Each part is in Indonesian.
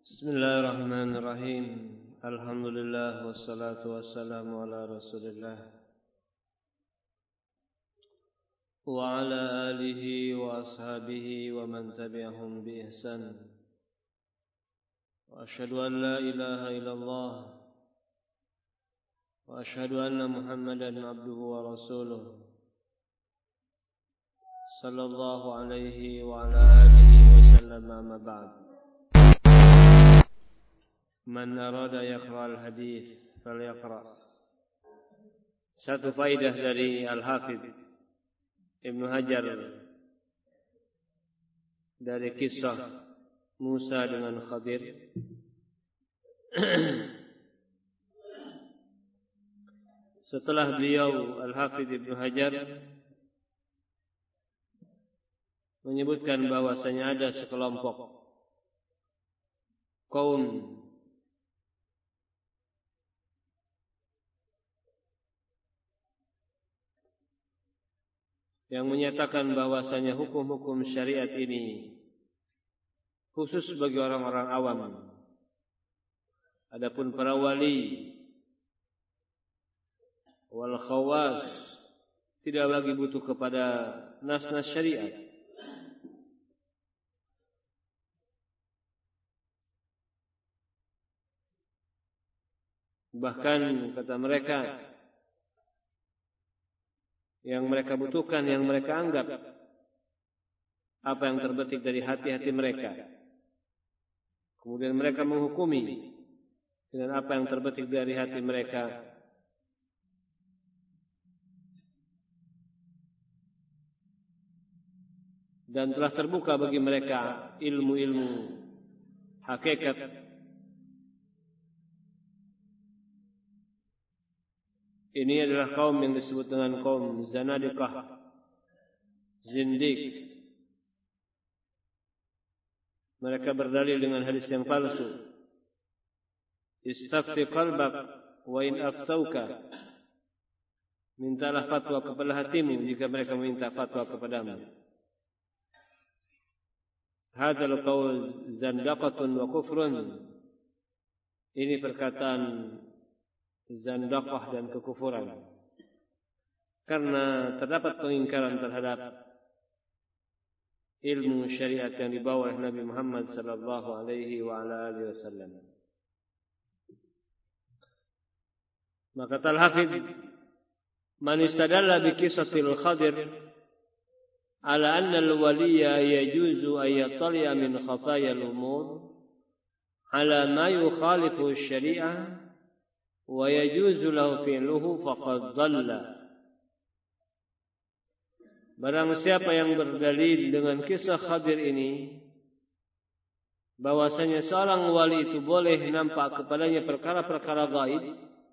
Bismillahirrahmanirrahim. Alhamdulillah wassalatu wassalamu ala Rasulillah wa ala alihi wa ashabihi wa man tabi'ahum bi ihsan. Wa asyhadu an la ilaha illallah wa asyhadu anna Muhammadan abduhu wa rasuluh sallallahu alaihi wa ala alihi wa sallam, amma ba'd. Man arada yaqra al-hadis falyaqra. Satu faidah dari Al-Hafidz Ibnu Hajar dari kisah Musa dengan Khadir. Setelah beliau Al-Hafidz Ibnu Hajar menyebutkan bahwasanya ada sekelompok kaum yang menyatakan bahwasanya hukum-hukum syariat ini khusus bagi orang-orang awam. Adapun para wali wal khawas tidak lagi butuh kepada nas-nas syariat. Bahkan kata mereka, yang mereka butuhkan, yang mereka anggap, apa yang terbetik dari hati-hati mereka. Kemudian mereka menghukumi dengan apa yang terbetik dari hati mereka. Dan telah terbuka bagi mereka ilmu-ilmu hakikat. Ini adalah kaum yang disebut dengan kaum Zanadiqah, Zindiq. Mereka berdalil dengan hadis yang palsu. Istafti qalbak wa in aftauka. Mintalah fatwa kepada hatimu jika mereka meminta fatwa kepadamu. Hadzal qaul zandaqatun wa kufrun. Ini perkataan zandaqah dan kekufuran, karena terdapat pengingkaran terhadap ilmu syariat yang dibawa oleh Nabi Muhammad sallallahu alaihi wa ala alihi wasallam. Maka Al-Hafidz, man istadalla bi qisatil Khadir ala anna al-waliya yajuzu an yattali'a min khafaya al-umur ala ma yukhalifu asy-syari'ah wa yajuzu lahu fi'luhu faqad dhalla. Barang siapa yang berdalil dengan kisah Khadir ini bahwasanya seorang wali itu boleh nampak kepadanya perkara-perkara gaib,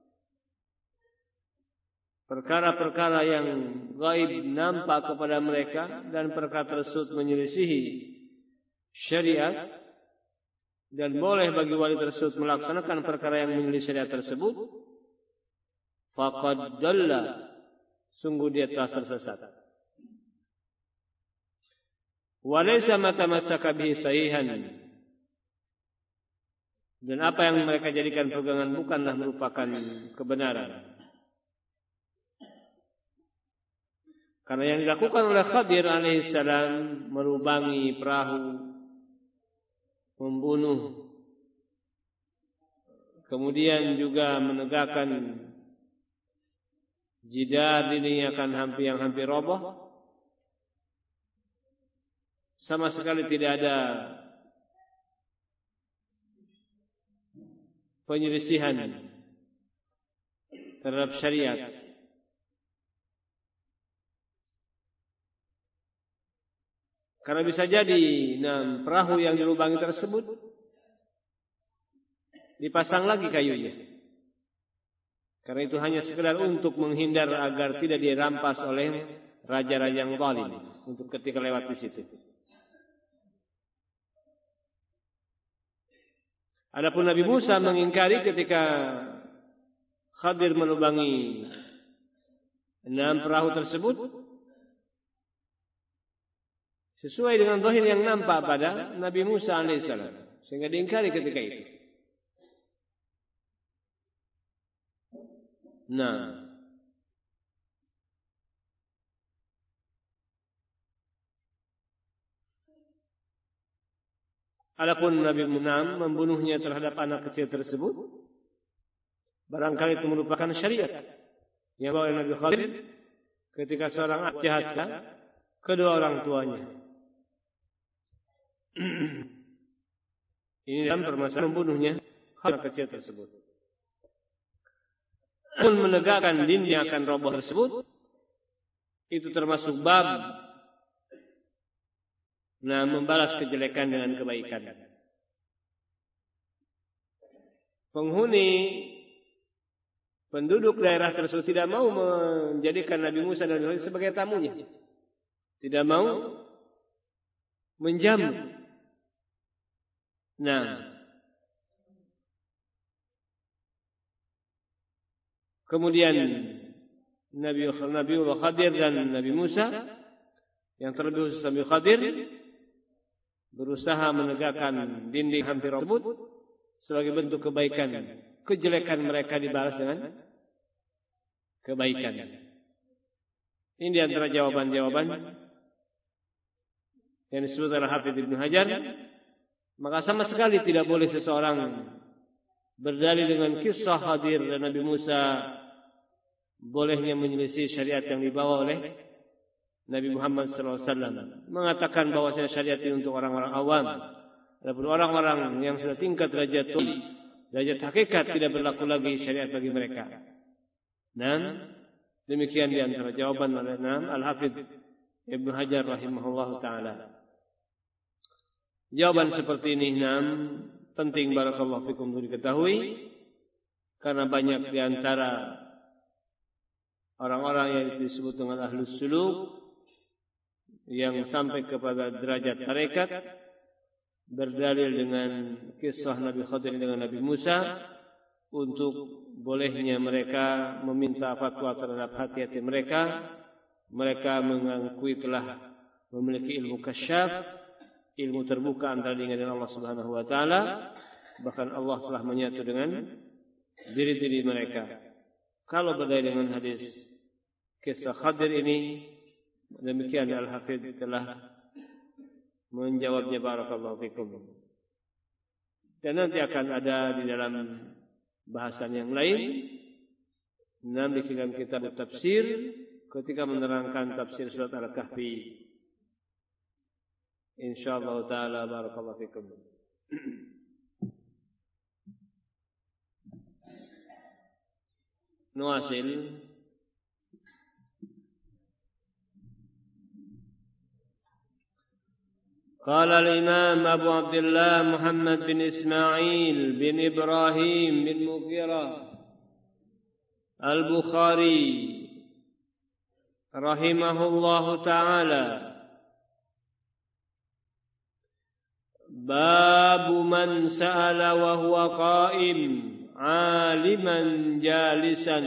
perkara-perkara yang gaib nampak kepada mereka, dan perkara tersebut menyelisihi syariat, dan boleh bagi wali tersebut melaksanakan perkara yang menyelisih syariat tersebut, faqad dhalla, sungguh dia telah tersesat. Wa laysa ma tamassaka bihi sahihan, dan apa yang mereka jadikan pegangan bukanlah merupakan kebenaran. Karena yang dilakukan oleh Khadir alaihissalam melubangi perahu, membunuh, kemudian juga menegakkan jidar ini yang hampir roboh, sama sekali tidak ada penyelisihan terhadap syariat. Karena bisa jadi perahu yang dilubangi tersebut dipasang lagi kayunya. Karena itu hanya sekedar untuk menghindar agar tidak dirampas oleh raja-raja yang zalim untuk ketika lewat di situ. Adapun Nabi Musa mengingkari ketika Khadir melubangi 6 perahu tersebut, sesuai dengan zahir yang nampak pada Nabi Musa alaihissalam. sehingga diingkari ketika itu. Nah, adapun Nabi Munam membunuhnya terhadap anak kecil tersebut, barangkali itu merupakan syariat yang bawa Nabi Khadir ketika seorang anak jahatkan kedua orang tuanya. Ini dalam permasalahan membunuhnya anak kecil tersebut. Menegakkan din yang akan roboh tersebut, itu termasuk bab membalas kejelekan dengan kebaikan. Penghuni penduduk daerah tersebut tidak mau menjadikan Nabi Musa dan Nabi Khadir sebagai tamunya. Tidak mau menjamu. Nah, kemudian Nabiullah Khadir dan Nabi Musa yang terlebih khusus Nabi Khadir berusaha menegakkan dinding hampir tersebut sebagai bentuk kebaikan. Kejelekan mereka dibalas dengan kebaikan. Ini di antara jawaban-jawaban yang disebut oleh Hafidz Ibnu Hajar. Maka sama sekali tidak boleh seseorang berdalil dengan kisah Khadir dan Nabi Musa bolehnya menyelisih syariat yang dibawa oleh Nabi Muhammad SAW, mengatakan bahwasanya syariat ini untuk orang-orang awam. Adapun orang-orang yang sudah tingkat derajat tinggi, derajat hakikat, tidak berlaku lagi syariat bagi mereka. Dan demikian di antara jawaban oleh Al-Hafidz Ibnu Hajar rahimahullah taala. Jawaban seperti ini penting barakallahu fikum untuk diketahui, karena banyak di antara orang-orang yang disebut dengan ahlus suluk yang sampai kepada derajat tarekat berdalil dengan kisah Nabi Khadir dengan Nabi Musa untuk bolehnya mereka meminta fatwa terhadap hati-hati mereka. Mereka mengakui telah memiliki ilmu kasyaf, ilmu terbuka antara dengan Allah Subhanahu wa taala, bahkan Allah telah menyatu dengan diri-diri mereka. Kalau berdalil dengan hadis kisah Khadir ini, demikian Al-Hafidz telah menjawabnya barakallahu fikum. Dan nanti akan ada di dalam bahasan yang lain di dalam kitab tafsir ketika menerangkan tafsir surat Al-Kahfi. Insyaallah taala barakallahu fikum. Nuasil. قال الإمام أبو عبد الله محمد بن إسماعيل بن إبراهيم بن مغيرة البخاري رحمه الله تعالى: باب من سأل وهو قائم عالما جالسا.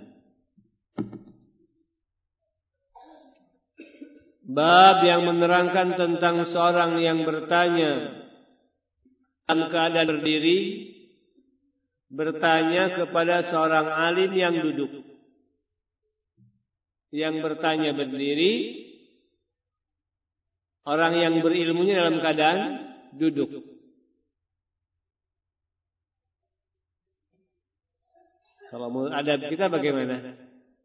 Bab yang menerangkan tentang seorang yang bertanya dalam keadaan berdiri, bertanya kepada seorang alim yang duduk. Yang bertanya berdiri, orang yang berilmunya dalam keadaan duduk. Kalau adab kita bagaimana?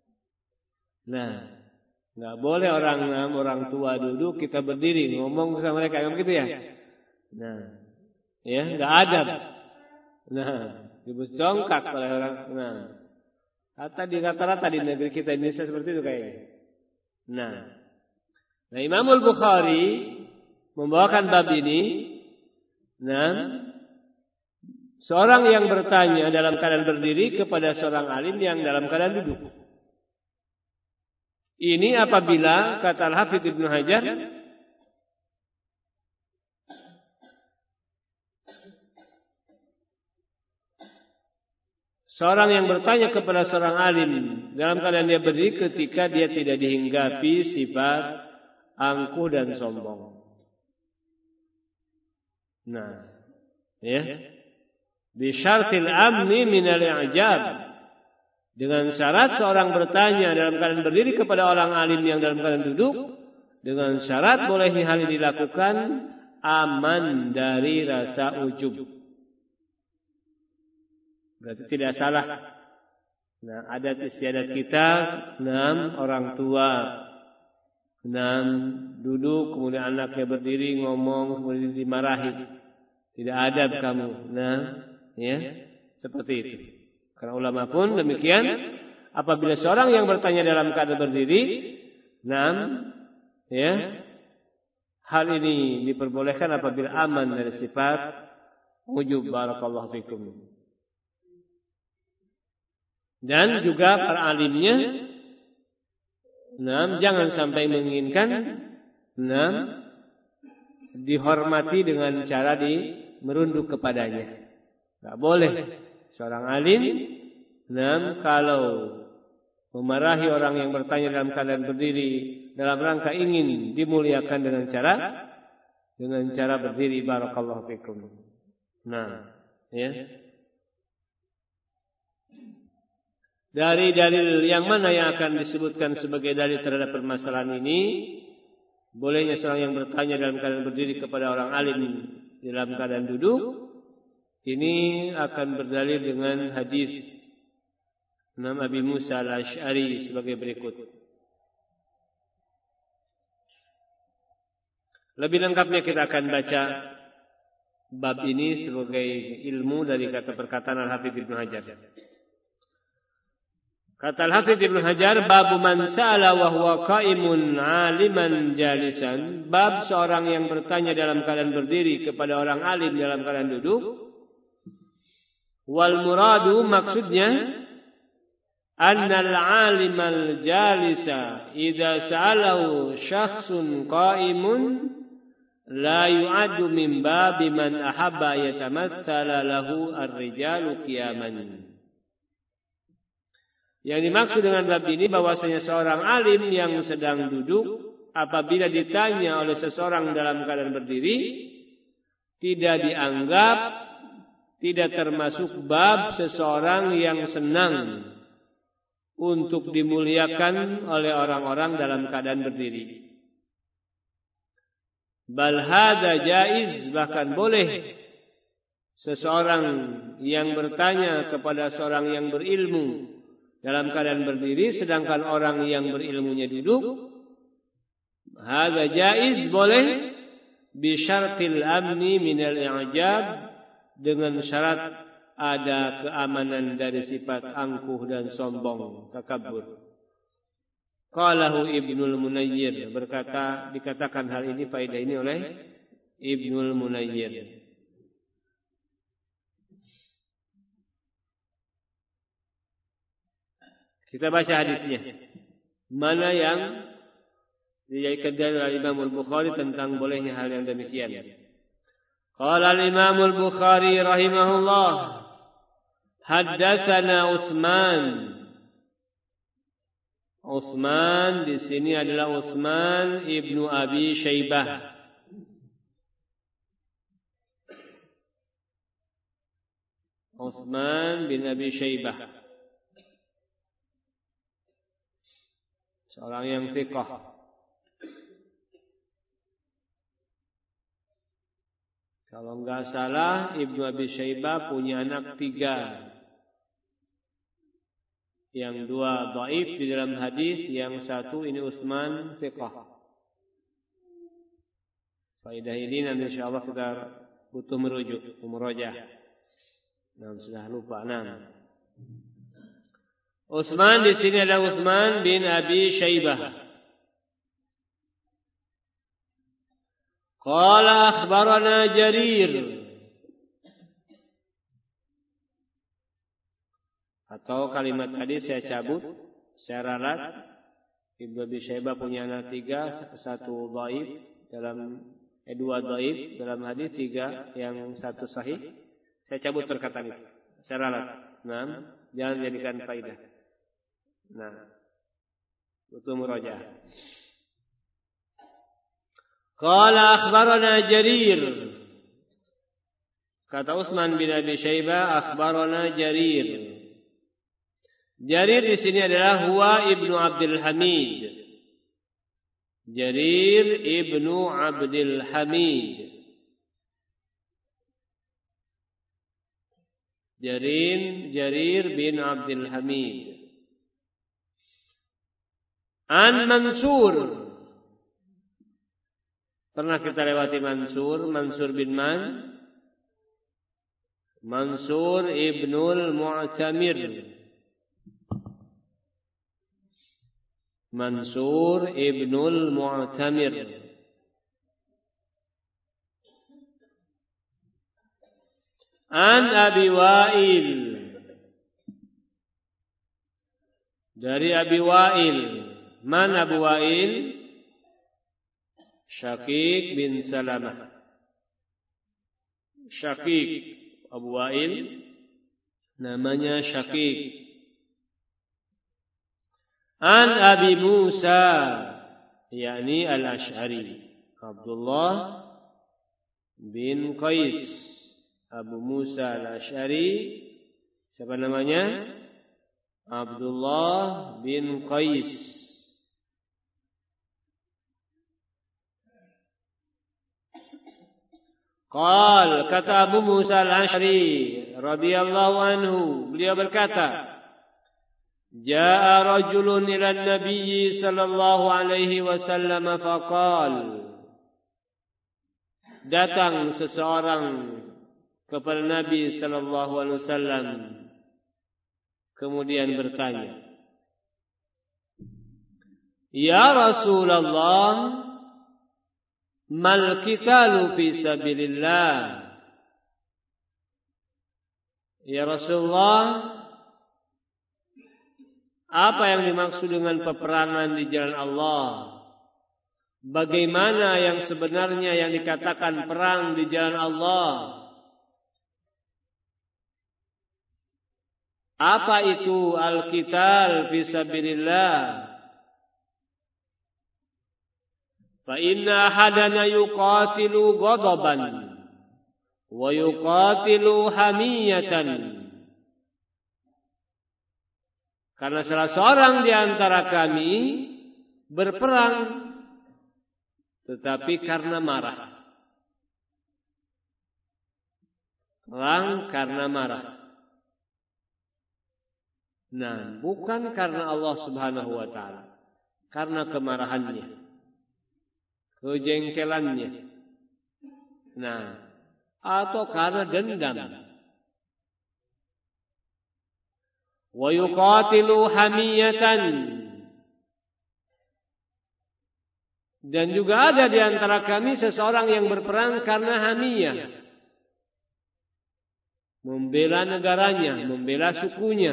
Nah, nggak boleh orang tua duduk kita berdiri ngomong sama mereka, kan begitu ya? Nah, ya nggak adab. Nah, dibecongkak oleh orang. Nah, rata-rata di negeri kita Indonesia seperti itu kayaknya. Nah, Imamul Bukhari membawakan bab ini. Nah, seorang yang bertanya dalam keadaan berdiri kepada seorang alim yang dalam keadaan duduk. Ini apabila, kata Al-Hafidz Ibnu Hajar, seorang yang bertanya kepada seorang alim dalam keadaan dia berdiri ketika dia tidak dihinggapi sifat angkuh dan sombong. Nah, Ya. Bi syartil amni minal i'jab. Dengan syarat seorang bertanya dalam keadaan berdiri kepada orang alim yang dalam keadaan duduk, dengan syarat bolehnya hal ini dilakukan aman dari rasa ujub. Berarti tidak salah. Nah, adat istiadat kita, 6 orang tua, 6 duduk, kemudian anaknya berdiri ngomong, kemudian dimarahi. Tidak adab kamu. Nah, ya, seperti itu. Karena ulama pun demikian, apabila seorang yang bertanya dalam keadaan berdiri, 6, ya, hal ini diperbolehkan apabila aman dari sifat ujub. Barakallahu fikum. Dan juga para alimnya, 6, jangan sampai menginginkan 6 dihormati dengan cara merunduk kepadanya. Tidak boleh. Seorang alim 6 kalau memarahi orang yang bertanya dalam keadaan berdiri dalam rangka ingin dimuliakan dengan cara berdiri. Barakallahu fikum. Nah, ya. Dari dalil yang mana yang akan disebutkan sebagai dalil terhadap permasalahan ini? Bolehnya seorang yang bertanya dalam keadaan berdiri kepada orang alim dalam keadaan duduk. Ini akan berdalil dengan hadis Imam Abi Musa al-Asy'ari sebagai berikut. Lebih lengkapnya kita akan baca bab ini sebagai ilmu dari kata perkataan Al-Hafidz Ibnu Hajar. Kata Al-Hafidz Ibnu Hajar, bab man sa'ala wa huwa qa'imun 'aliman jalisan, bab seorang yang bertanya dalam keadaan berdiri kepada orang alim dalam keadaan duduk. Wal muradu, maksudnya, annal 'alimal jalisa idza sa'alahu syakhsun qa'imun la yu'addu min babi man ahabba yatamassala lahu ar-rijalu qiyaman. Yang dimaksud dengan bab ini bahwasanya seorang alim yang sedang duduk apabila ditanya oleh seseorang dalam keadaan berdiri tidak dianggap, tidak termasuk bab seseorang yang senang untuk dimuliakan oleh orang-orang dalam keadaan berdiri. Bal hadza jaiz, bahkan boleh seseorang yang bertanya kepada seorang yang berilmu dalam keadaan berdiri sedangkan orang yang berilmunya duduk. Hadza jaiz, boleh, bi syartil amni minal i'jab, dengan syarat ada keamanan dari sifat angkuh dan sombong, takabbur. Qalahu Ibnul Munayyir, dikatakan hal ini, faedah ini oleh Ibnul Munayyir. Kita baca hadisnya. Mana yang dijadikan dalil oleh Imam Al-Bukhari tentang bolehnya hal yang demikian. Qala al-Imam Al-Bukhari rahimahullah, haddatsana Utsman. Utsman di sini adalah Utsman ibnu Abi Syaibah. Utsman bin Abi Syaibah, seorang yang thiqah. Kalau enggak salah, Ibnu Abi Syaibah punya anak 3. Yang 2 dhaif di dalam hadis, yang 1 ini Utsman thiqah. Faedah ini nanti insyaallah kita butuh merujuk, murajaah. Nah, sudah lupa. Utsman di sini ada Utsman bin Abi Syaibah. Qala akhbarana Jarir, atau kalimat tadi saya cabut, saya ralat. Ibnu Abi Syaibah punya anak 3, 1 dhaif dalam 2 dhaif dalam hadis, 3 yang 1 sahih. Saya cabut perkataan itu, saya ralat. Jangan jadikan faedah. Butuh murajaah. Qala akhbarana Jarir. Kata Utsman bin Abi Syaibah, akhbarana Jarir. Jarir di sini adalah huwa ibnu Abdul Hamid. Jarir ibnu Abdul Hamid. Jarir bin Abdul Hamid. An Mansur. Pernah kita lewati Mansur bin Man. Mansur ibnul Mu'tamir. Mansur ibnul Mu'tamir. An Abi Wa'il. Dari Abi Wa'il. Man Abu Wa'il? Syakik bin Salamah. Syakik Abu Wa'il namanya Syakik. An Abi Musa, yakni Al-Ash'ari, Abdullah bin Qais. Abu Musa Al-Ash'ari, siapa namanya? Abdullah bin Qais. Qal, kata Abu Musa Al-Ash'ari radhiyallahu anhu, beliau berkata, Ja'a rajulun ila Nabi sallallahu alaihi wasallam faqal. Datang seseorang kepada Nabi sallallahu alaihi wasallam kemudian bertanya, Ya Rasulullah, mal qitalu fi sabilillah? Ya Rasulullah, apa yang dimaksud dengan peperangan di jalan Allah? Bagaimana yang sebenarnya yang dikatakan perang di jalan Allah? Apa itu al-qital fi sabilillah? Fa inna ahadana yuqatilu ghadaban wa yuqatilu hamiyatan. Karena salah seorang di antara kami berperang tetapi karena marah. Perang karena marah. Nah, bukan karena Allah Subhanahu wa taala. Karena kemarahannya. Kejengkelannya. Nah, atau karena dendam. Wa yuqatilu hamiyatan. Dan juga ada di antara kami seseorang yang berperang karena hamiyah. Membela negaranya, membela sukunya.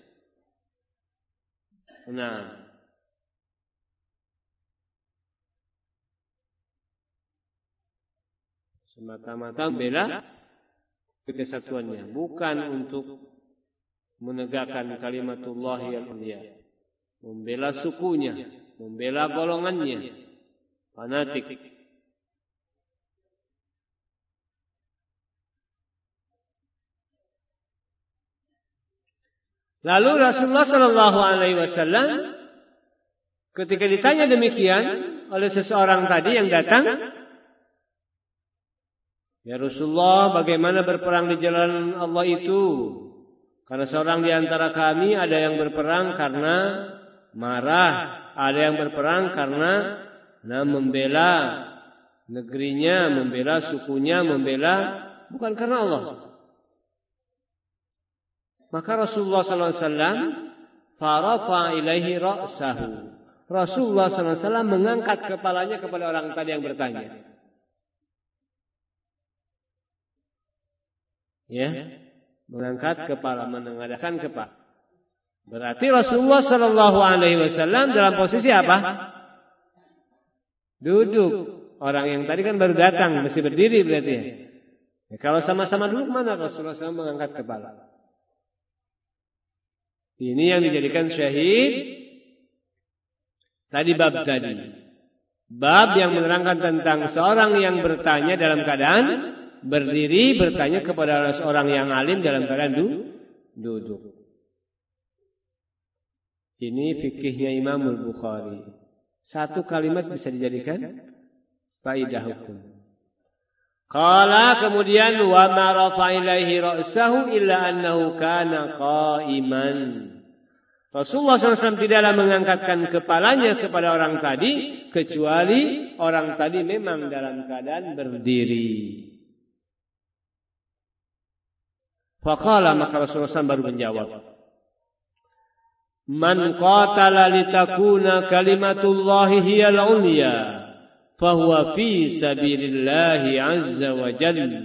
Nah, semata-mata membela kesatuannya, bukan untuk menegakkan kalimatullah yang mulia, membela sukunya, membela golongannya, fanatik. Lalu Rasulullah Shallallahu Alaihi Wasallam ketika ditanya demikian oleh seseorang tadi yang datang, ya Rasulullah, bagaimana berperang di jalan Allah itu? Karena seorang di antara kami ada yang berperang karena marah, ada yang berperang karena membela negerinya, membela sukunya, membela bukan karena Allah. Maka Rasulullah SAW farafa ilaihi ra'sahu. Rasulullah SAW mengangkat kepalanya kepada orang tadi yang bertanya. Ya. Mengangkat kepala, menengadahkan kepala. Berarti Rasulullah Sallallahu Alaihi Wasallam dalam posisi apa? Duduk. Orang yang tadi kan baru datang, mesti berdiri berarti. Ya, kalau sama-sama duduk mana Rasulullah SAW mengangkat kepala? Ini yang dijadikan syahid. Tadi bab tadi. Bab yang menerangkan tentang seorang yang bertanya dalam keadaan berdiri bertanya kepada seorang yang alim dalam keadaan duduk. Ini fikihnya Imam Al-Bukhari. Satu kalimat bisa dijadikan faidah hukum. Qala kemudian wa ma rafa ilaihi ra'sahu illa annahu kana qa'iman. Rasulullah SAW tidaklah mengangkatkan kepalanya kepada orang tadi kecuali orang tadi memang dalam keadaan berdiri. Faqala maka Rasulullah SAW baru menjawab, man qatala litakuna kalimatullahi hiyal ulya fahuwa fi sabilillahi azza wa jalla.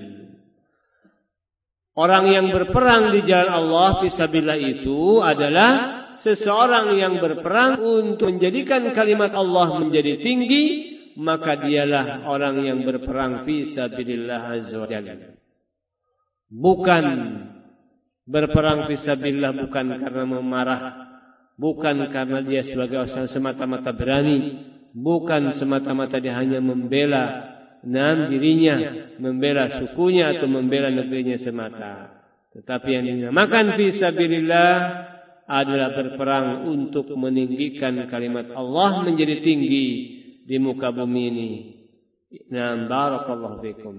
Orang yang berperang di jalan Allah fisabilillah itu adalah seseorang yang berperang untuk menjadikan kalimat Allah menjadi tinggi, maka dialah orang yang berperang fisabilillah azza wa jalla. Bukan berperang fisabilillah bukan karena memarah, bukan karena dia sebagai orang semata-mata berani, bukan semata-mata dia hanya membela dirinya, membela sukunya atau membela negerinya semata. Tetapi yang dinamakan fisabilillah adalah berperang untuk meninggikan kalimat Allah menjadi tinggi di muka bumi ini. Nah, barakallahu fikum.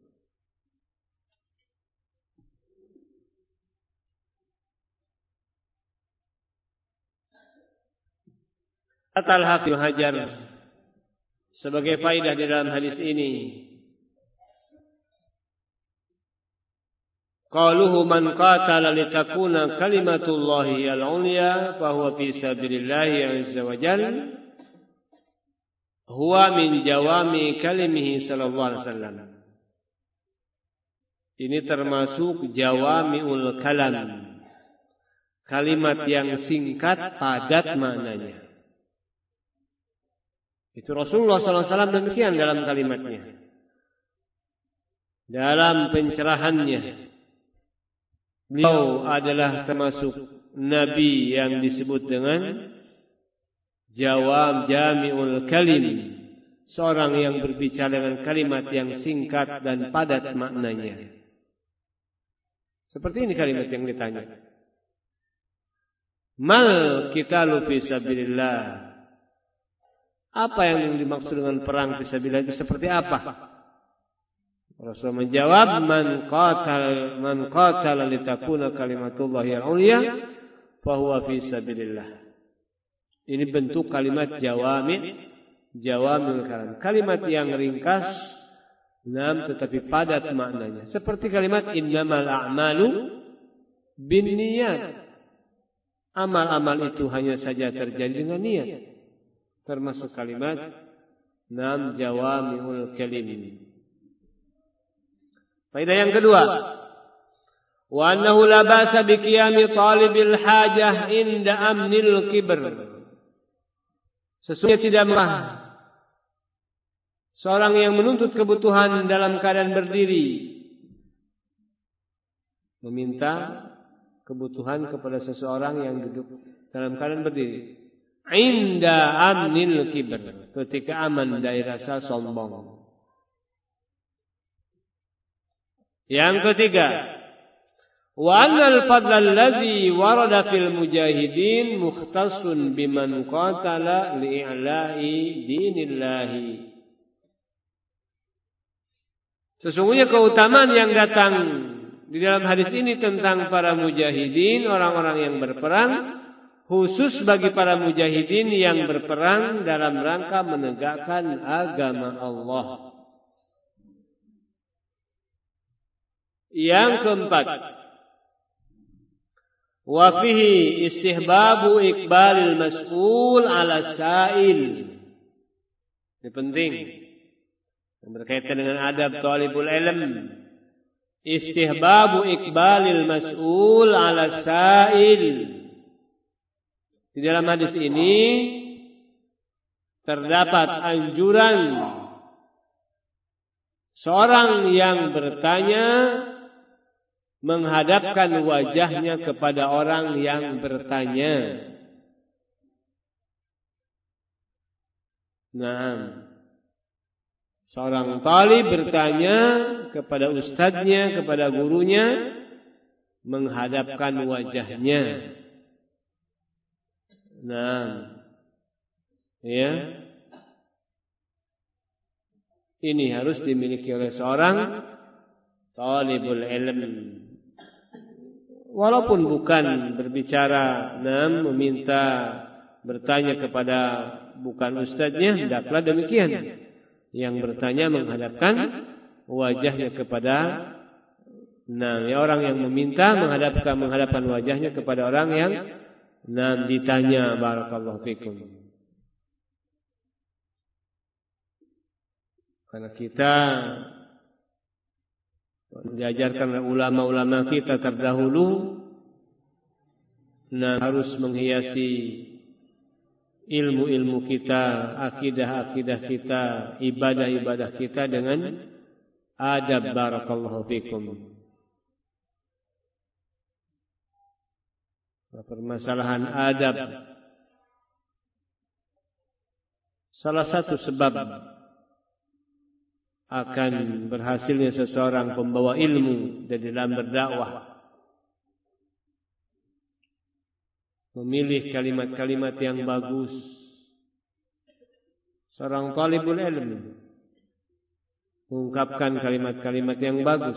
Al-Hafiz Hajar sebagai faedah di dalam hadis ini, qaluhu man qatala litakuna kalimatullahi al-ulya fahuwa fi sabilillahi azza wa jalla huwa min jawami kalimihi sallallahu alaihi wasallam. Ini termasuk jawamiul kalam, kalimat yang singkat padat maknanya. Itu Rasulullah SAW demikian dalam kalimatnya, dalam pencerahannya. Beliau adalah termasuk Nabi yang disebut dengan jami'ul kalim, seorang yang berbicara dengan kalimat yang singkat dan padat maknanya. Seperti ini kalimat yang ditanya. Mal qitalu fi sabilillah. Apa yang dimaksud dengan perang fisabilillah itu seperti apa? Rasul menjawab, man qatala litakuna kalimatullahi al-ulya fahuwa fi sabilillah. Ini bentuk kalimat jawamil kalam. Kalimat yang ringkas tetapi padat maknanya. Seperti kalimat innamal a'malu binniyat. Amal-amal itu hanya saja terjadi dengan niat. Termasuk kalimat jawamiul kalim. Faedah yang kedua, wa annahu la ba'sa bi qiyami talibil hajah inda amnil kibr. Sesungguhnya tidak mengapa seorang yang menuntut kebutuhan dalam keadaan berdiri meminta kebutuhan kepada seseorang yang duduk dalam keadaan berdiri. Inda amnil kibr, ketika aman dari rasa sombong. Yang ketiga, wa annal fadla alladhi warada fil mujahidin mukhtassun biman qatala li'i'la'i dinillahi. Sesungguhnya keutamaan yang datang di dalam hadis ini tentang para mujahidin, orang-orang yang berperang, khusus bagi para mujahidin yang berperang dalam rangka menegakkan agama Allah. Yang keempat, wa fihi istihbabu iqbalil mas'ul ala sa'il. Ini penting, yang berkaitan dengan adab talibul ilm. Istihbabu iqbalil mas'ul ala sa'il. Di dalam hadis ini terdapat anjuran seorang yang bertanya menghadapkan wajahnya kepada orang yang bertanya. Seorang talib bertanya kepada ustadznya, kepada gurunya, menghadapkan wajahnya. Nah, ya, ini harus dimiliki oleh seorang talibul ilm. Walaupun bukan berbicara, meminta, bertanya kepada bukan ustadznya, hendaklah demikian. Yang bertanya menghadapkan wajahnya kepada orang yang meminta menghadapkan wajahnya kepada orang yang ditanya. Barakallahu fikum. Karena kita diajarkan oleh ulama-ulama kita terdahulu harus menghiasi ilmu-ilmu kita, akidah-akidah kita, ibadah-ibadah kita dengan adab. Barakallahu fikum. Permasalahan adab salah satu sebab akan berhasilnya seseorang pembawa ilmu dan dalam berdakwah. Memilih kalimat-kalimat yang bagus. Seorang talibul ilm mengungkapkan kalimat-kalimat yang bagus,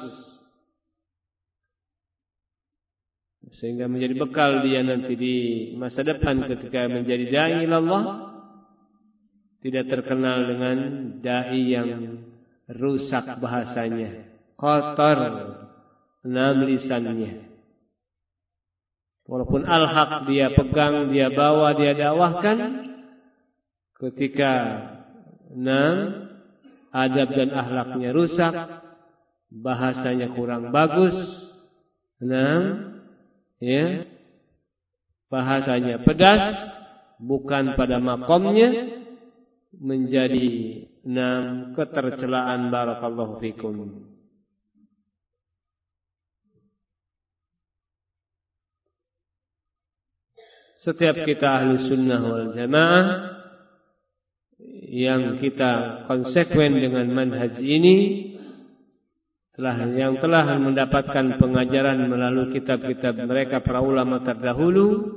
sehingga menjadi bekal dia nanti di masa depan ketika menjadi dai Allah, tidak terkenal dengan dai yang rusak bahasanya, kotor lisannya. Walaupun al-haq dia pegang, dia bawa, dia dakwahkan, ketika adab dan akhlaknya rusak, bahasanya kurang bagus, bahasanya pedas, bukan pada makomnya, menjadi ketercelaan. Barakallahu fikum. Setiap kita ahli sunnah wal jamaah yang kita konsekuen dengan manhaj ini, yang telah mendapatkan pengajaran melalui kitab-kitab mereka para ulama terdahulu,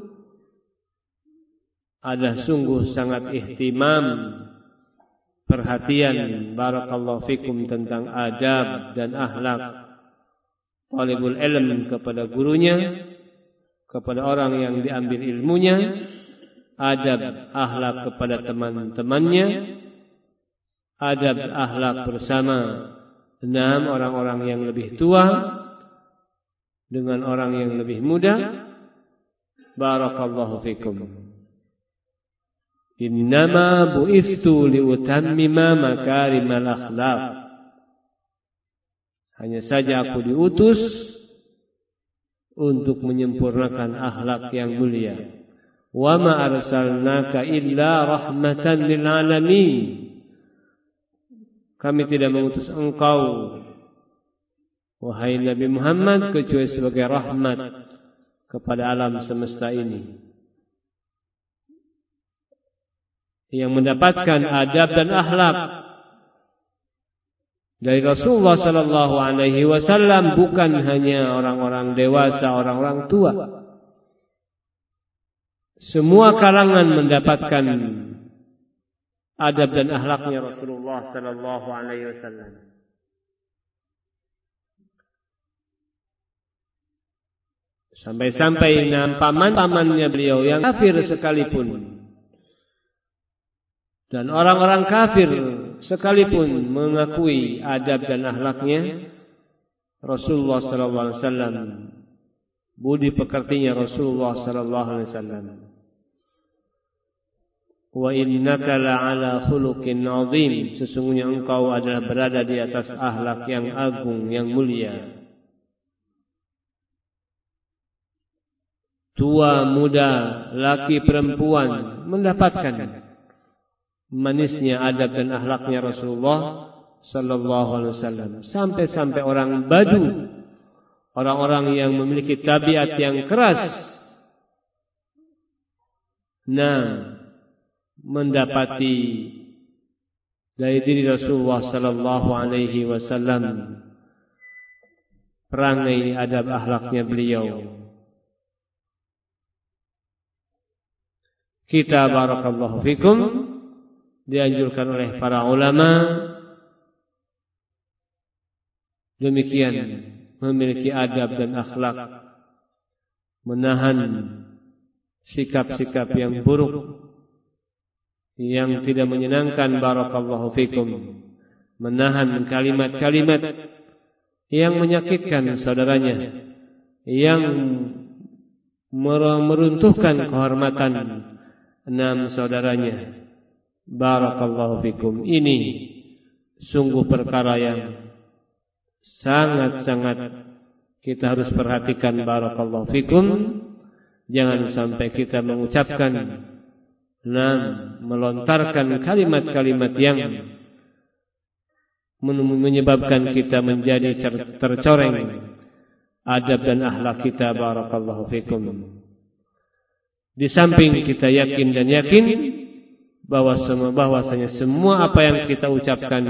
ada sungguh sangat ihtimam, perhatian, barakallahu fikum, tentang adab dan akhlak talibul ilm kepada gurunya, kepada orang yang diambil ilmunya, adab akhlak kepada teman-temannya, adab akhlak bersama orang-orang yang lebih tua dengan orang yang lebih muda. Barakallahu fikum. Innama bu'istu liutammima makarimal akhlaq. Hanya saja aku diutus untuk menyempurnakan akhlak yang mulia. Wa ma arsalnaka illa rahmatan lil alamin. Kami tidak mengutus engkau, wahai Nabi Muhammad, kecuali sebagai rahmat kepada alam semesta ini. Yang mendapatkan adab dan akhlak dari Rasulullah sallallahu alaihi wasallam bukan hanya orang-orang dewasa, orang-orang tua. Semua kalangan mendapatkan adab dan akhlaknya Rasulullah sallallahu alaihi wasallam. Sampai-sampai paman-pamannya beliau yang kafir sekalipun, dan orang-orang kafir sekalipun mengakui adab dan akhlaknya Rasulullah sallallahu alaihi wasallam, budi pekertinya Rasulullah sallallahu alaihi wasallam. Wa innaka la'ala khuluqin 'azim, sesungguhnya engkau adalah berada di atas akhlak yang agung, yang mulia. Tua, muda, laki, perempuan mendapatkan manisnya adab dan akhlaknya Rasulullah sallallahu alaihi wasallam. Sampai-sampai orang Badu, orang-orang yang memiliki tabiat yang keras, mendapati dari diri Rasulullah sallallahu alaihi wasallam, perangai adab akhlaknya beliau. Kita barakallahu fikum dianjurkan oleh para ulama demikian, memiliki adab dan akhlak, menahan sikap-sikap yang buruk yang tidak menyenangkan barakallahu fikum, menahan kalimat-kalimat yang menyakitkan saudaranya, yang meruntuhkan kehormatan enam saudaranya. Barakallahu fikum. Ini sungguh perkara yang sangat-sangat kita harus perhatikan barakallahu fikum. Jangan sampai kita mengucapkan melontarkan kalimat-kalimat yang menyebabkan kita menjadi tercoreng adab dan akhlak kita barakallahu fikum. Di samping kita yakin dan yakin bahwasanya semua apa yang kita ucapkan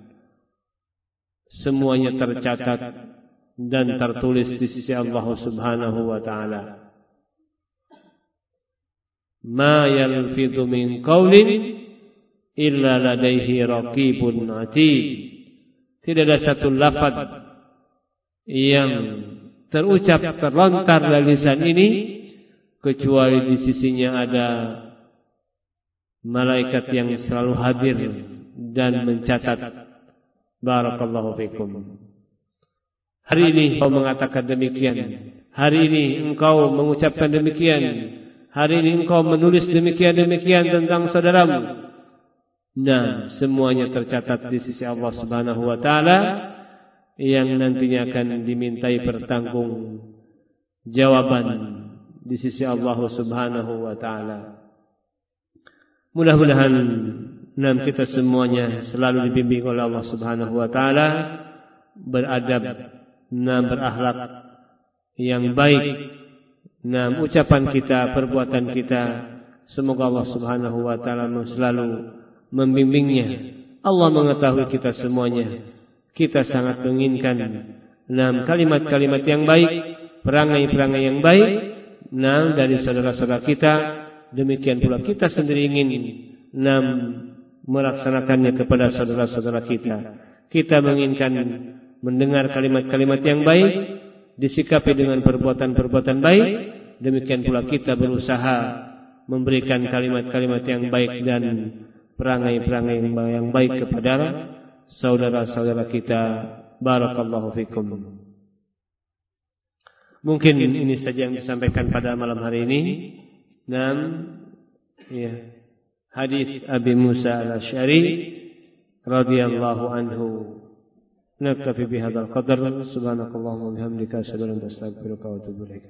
semuanya tercatat dan tertulis di sisi Allah Subhanahu wa taala. Ma yalfidhu min qaulin illa ladaihi raqibun atid. Tidak ada satu lafaz yang terucap terlontar dari lisan ini kecuali di sisinya ada malaikat yang selalu hadir dan mencatat. Barakallahu fikum. Hari ini kau mengatakan demikian, hari ini engkau mengucapkan demikian, hari ini engkau menulis demikian-demikian tentang saudaramu. Nah, semuanya tercatat di sisi Allah Subhanahu wa taala yang nantinya akan dimintai pertanggung jawaban di sisi Allah Subhanahu wa taala. Mudah-mudahan kita semuanya selalu dibimbing oleh Allah Subhanahu wa taala, beradab, berakhlak yang baik. Ucapan kita, perbuatan kita, semoga Allah Subhanahu wa taala selalu membimbingnya. Allah mengetahui kita semuanya. Kita sangat menginginkan kalimat-kalimat yang baik, perangai-perangai yang baik dari saudara-saudara kita. Demikian pula kita sendiri ingin melaksanakannya kepada saudara-saudara kita. Kita menginginkan mendengar kalimat-kalimat yang baik, disikapi dengan perbuatan-perbuatan baik. Demikian pula kita berusaha memberikan kalimat-kalimat yang baik dan perangai-perangai yang baik kepada saudara-saudara kita. Barakallahu fikum. Mungkin ini saja yang disampaikan pada malam hari ini. Hadis Abi Musa al-Asy'ari radhiyallahu anhu. Naktafi bihadzal qadar. Subhanakallahumma wa bihamdika asyhadu an la ilaha illa anta astaghfiruka wa atubu ilaik.